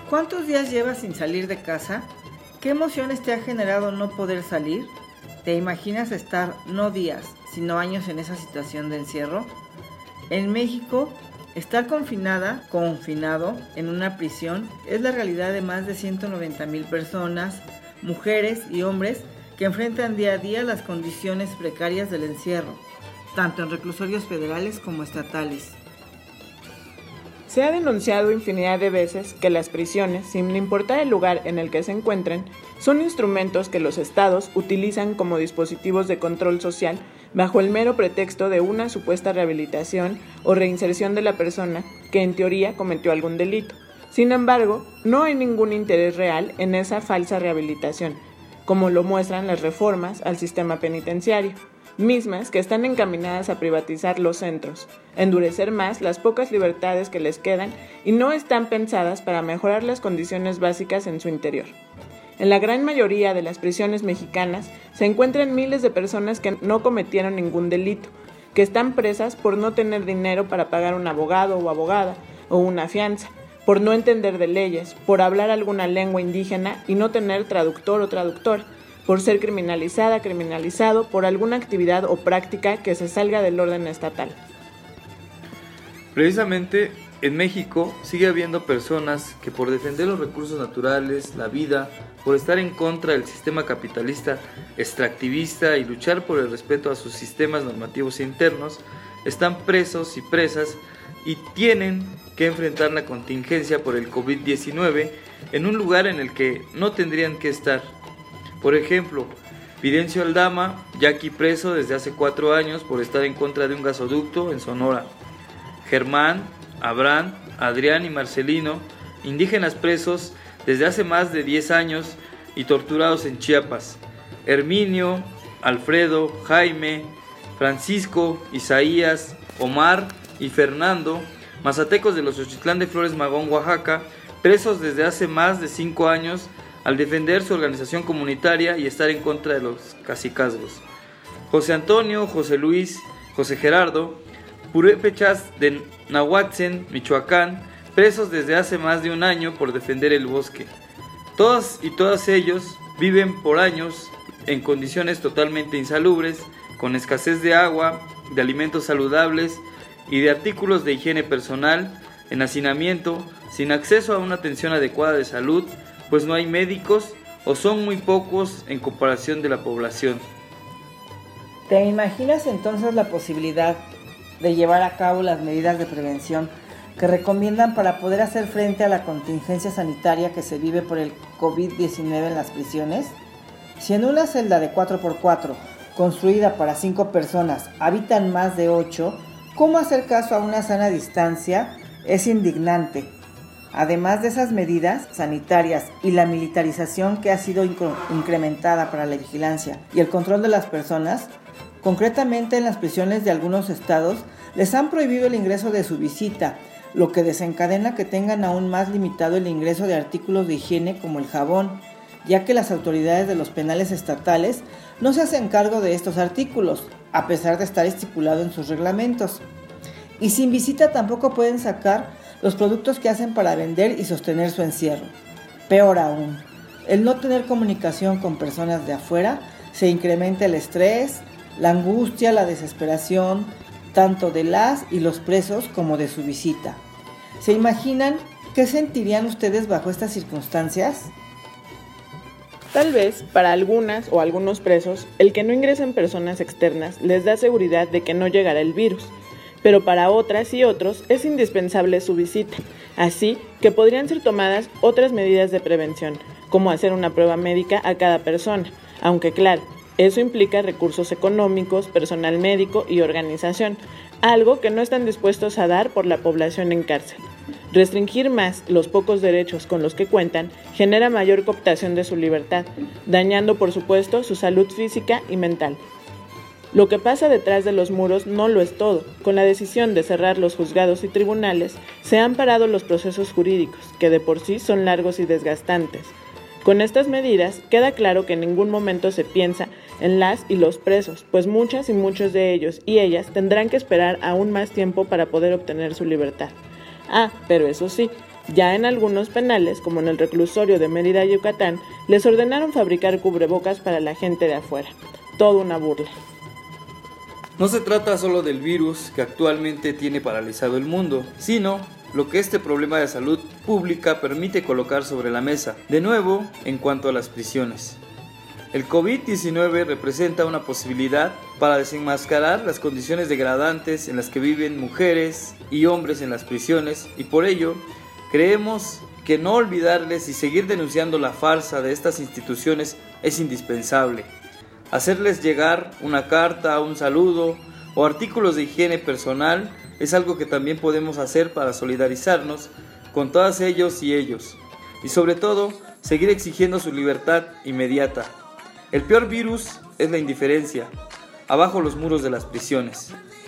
¿Cuántos días llevas sin salir de casa? ¿Qué emociones te ha generado no poder salir? ¿Te imaginas estar no días, sino años en esa situación de encierro? En México, estar confinado en una prisión es la realidad de más de 190,000 personas, mujeres y hombres que enfrentan día a día las condiciones precarias del encierro, tanto en reclusorios federales como estatales. Se ha denunciado infinidad de veces que las prisiones, sin importar el lugar en el que se encuentren, son instrumentos que los estados utilizan como dispositivos de control social bajo el mero pretexto de una supuesta rehabilitación o reinserción de la persona que en teoría cometió algún delito. Sin embargo, no hay ningún interés real en esa falsa rehabilitación, como lo muestran las reformas al sistema penitenciario, mismas que están encaminadas a privatizar los centros, endurecer más las pocas libertades que les quedan y no están pensadas para mejorar las condiciones básicas en su interior. En la gran mayoría de las prisiones mexicanas se encuentran miles de personas que no cometieron ningún delito, que están presas por no tener dinero para pagar un abogado o abogada o una fianza, por no entender de leyes, por hablar alguna lengua indígena y no tener traductor o traductora, por ser criminalizado por alguna actividad o práctica que se salga del orden estatal. Precisamente en México sigue habiendo personas que por defender los recursos naturales, la vida, por estar en contra del sistema capitalista extractivista y luchar por el respeto a sus sistemas normativos internos, están presos y presas y tienen que enfrentar la contingencia por el COVID-19 en un lugar en el que no tendrían que estar. Por ejemplo, Fidencio Aldama, ya aquí preso desde hace 4 años por estar en contra de un gasoducto en Sonora. Germán, Abraham, Adrián y Marcelino, indígenas presos desde hace más de 10 años y torturados en Chiapas. Herminio, Alfredo, Jaime, Francisco, Isaías, Omar y Fernando, mazatecos de los Xochitlán de Flores Magón, Oaxaca, presos desde hace más de 5 años al defender su organización comunitaria y estar en contra de los cacicazgos. José Antonio, José Luis, José Gerardo, purépechas de Nahuatzen, Michoacán, presos desde hace más de un año por defender el bosque. Todos y todas ellos viven por años en condiciones totalmente insalubres, con escasez de agua, de alimentos saludables y de artículos de higiene personal, en hacinamiento, sin acceso a una atención adecuada de salud, pues no hay médicos o son muy pocos en comparación de la población. ¿Te imaginas entonces la posibilidad de llevar a cabo las medidas de prevención que recomiendan para poder hacer frente a la contingencia sanitaria que se vive por el COVID-19 en las prisiones? Si en una celda de 4x4, construida para 5 personas, habitan más de 8, ¿cómo hacer caso a una sana distancia? Es indignante. Además de esas medidas sanitarias y la militarización que ha sido incrementada para la vigilancia y el control de las personas, concretamente en las prisiones de algunos estados, les han prohibido el ingreso de su visita, lo que desencadena que tengan aún más limitado el ingreso de artículos de higiene como el jabón, ya que las autoridades de los penales estatales no se hacen cargo de estos artículos, a pesar de estar estipulado en sus reglamentos. Y sin visita tampoco pueden sacar los productos que hacen para vender y sostener su encierro. Peor aún, el no tener comunicación con personas de afuera se incrementa el estrés, la angustia, la desesperación, tanto de las y los presos como de su visita. ¿Se imaginan qué sentirían ustedes bajo estas circunstancias? Tal vez, para algunas o algunos presos, el que no ingresen personas externas les da seguridad de que no llegará el virus, pero para otras y otros es indispensable su visita, así que podrían ser tomadas otras medidas de prevención, como hacer una prueba médica a cada persona, aunque claro, eso implica recursos económicos, personal médico y organización, algo que no están dispuestos a dar por la población en cárcel. Restringir más los pocos derechos con los que cuentan genera mayor cooptación de su libertad, dañando por supuesto su salud física y mental. Lo que pasa detrás de los muros no lo es todo. Con la decisión de cerrar los juzgados y tribunales, se han parado los procesos jurídicos, que de por sí son largos y desgastantes. Con estas medidas, queda claro que en ningún momento se piensa en las y los presos, pues muchas y muchos de ellos y ellas tendrán que esperar aún más tiempo para poder obtener su libertad. Pero eso sí, Ya en algunos penales, como en el reclusorio de Mérida, Yucatán, les ordenaron fabricar cubrebocas para la gente de afuera. Todo una burla. No se trata solo del virus que actualmente tiene paralizado el mundo, sino lo que este problema de salud pública permite colocar sobre la mesa. De nuevo, en cuanto a las prisiones. El COVID-19 representa una posibilidad para desenmascarar las condiciones degradantes en las que viven mujeres y hombres en las prisiones, y por ello creemos que no olvidarles y seguir denunciando la farsa de estas instituciones es indispensable. Hacerles llegar una carta, un saludo o artículos de higiene personal es algo que también podemos hacer para solidarizarnos con todas ellos y ellos. Y sobre todo, seguir exigiendo su libertad inmediata. El peor virus es la indiferencia. Abajo los muros de las prisiones.